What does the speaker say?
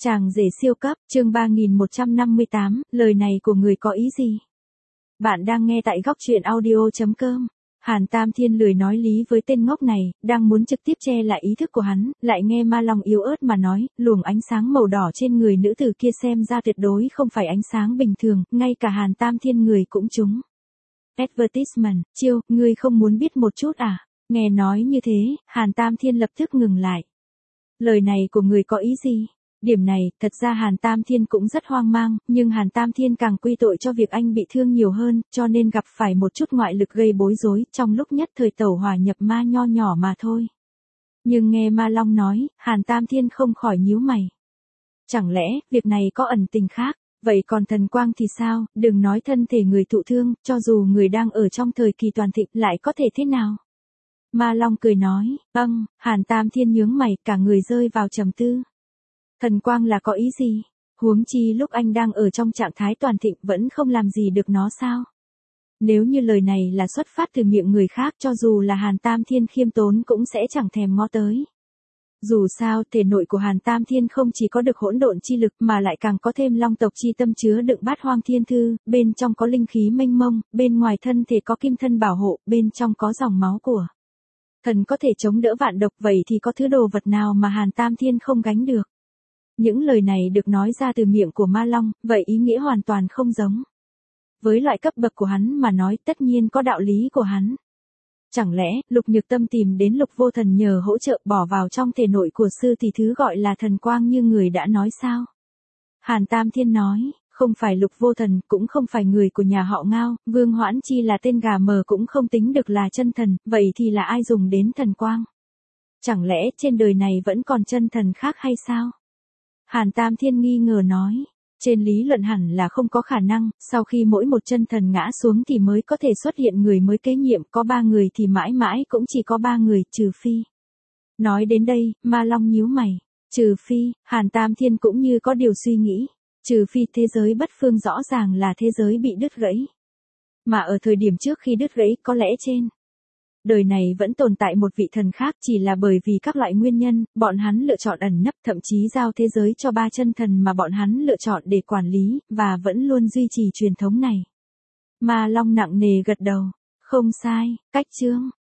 Chàng rể siêu cấp, chương 3158, lời này của người có ý gì? Bạn đang nghe tại góc truyện audio.com. Hàn Tam Thiên lười nói lý với tên ngốc này, đang muốn trực tiếp che lại ý thức của hắn, lại nghe Ma Long yếu ớt mà nói, luồng ánh sáng màu đỏ trên người nữ tử kia xem ra tuyệt đối không phải ánh sáng bình thường, ngay cả Hàn Tam Thiên người cũng trúng. Advertisement, chiêu, ngươi không muốn biết một chút à? Nghe nói như thế, Hàn Tam Thiên lập tức ngừng lại. Lời này của người có ý gì? Điểm này, thật ra Hàn Tam Thiên cũng rất hoang mang, nhưng Hàn Tam Thiên càng quy tội cho việc anh bị thương nhiều hơn, cho nên gặp phải một chút ngoại lực gây bối rối, trong lúc nhất thời tẩu hỏa nhập ma nho nhỏ mà thôi. Nhưng nghe Ma Long nói, Hàn Tam Thiên không khỏi nhíu mày. Chẳng lẽ, việc này có ẩn tình khác? Vậy còn thần quang thì sao? Đừng nói thân thể người thụ thương, cho dù người đang ở trong thời kỳ toàn thịnh lại có thể thế nào? Ma Long cười nói, Hàn Tam Thiên nhướng mày, cả người rơi vào trầm tư. Thần quang là có ý gì? Huống chi lúc anh đang ở trong trạng thái toàn thịnh vẫn không làm gì được nó sao? Nếu như lời này là xuất phát từ miệng người khác, cho dù là Hàn Tam Thiên khiêm tốn cũng sẽ chẳng thèm ngó tới. Dù sao, thể nội của Hàn Tam Thiên không chỉ có được hỗn độn chi lực mà lại càng có thêm long tộc chi tâm chứa đựng bát hoang thiên thư, bên trong có linh khí mênh mông, bên ngoài thân thể có kim thân bảo hộ, bên trong có dòng máu của thần có thể chống đỡ vạn độc, vậy thì có thứ đồ vật nào mà Hàn Tam Thiên không gánh được? Những lời này được nói ra từ miệng của Ma Long, vậy ý nghĩa hoàn toàn không giống. Với loại cấp bậc của hắn mà nói, tất nhiên có đạo lý của hắn. Chẳng lẽ, Lục Nhược Tâm tìm đến Lục Vô Thần nhờ hỗ trợ bỏ vào trong thể nội của sư tỷ thứ gọi là thần quang như người đã nói sao? Hàn Tam Thiên nói, không phải Lục Vô Thần, cũng không phải người của nhà họ Ngao, Vương Hoãn Chi là tên gà mờ cũng không tính được là chân thần, vậy thì là ai dùng đến thần quang? Chẳng lẽ trên đời này vẫn còn chân thần khác hay sao? Hàn Tam Thiên nghi ngờ nói, trên lý luận hẳn là không có khả năng, sau khi mỗi một chân thần ngã xuống thì mới có thể xuất hiện người mới kế nhiệm, có 3 người thì mãi mãi cũng chỉ có 3 người, trừ phi. Nói đến đây, Ma Long nhíu mày, trừ phi, Hàn Tam Thiên cũng như có điều suy nghĩ, trừ phi thế giới bất phương rõ ràng là thế giới bị đứt gãy. Mà ở thời điểm trước khi đứt gãy có lẽ trên đời này vẫn tồn tại một vị thần khác, chỉ là bởi vì các loại nguyên nhân, bọn hắn lựa chọn ẩn nấp, thậm chí giao thế giới cho 3 chân thần mà bọn hắn lựa chọn để quản lý, và vẫn luôn duy trì truyền thống này. Ma Long nặng nề gật đầu, không sai, cách chương.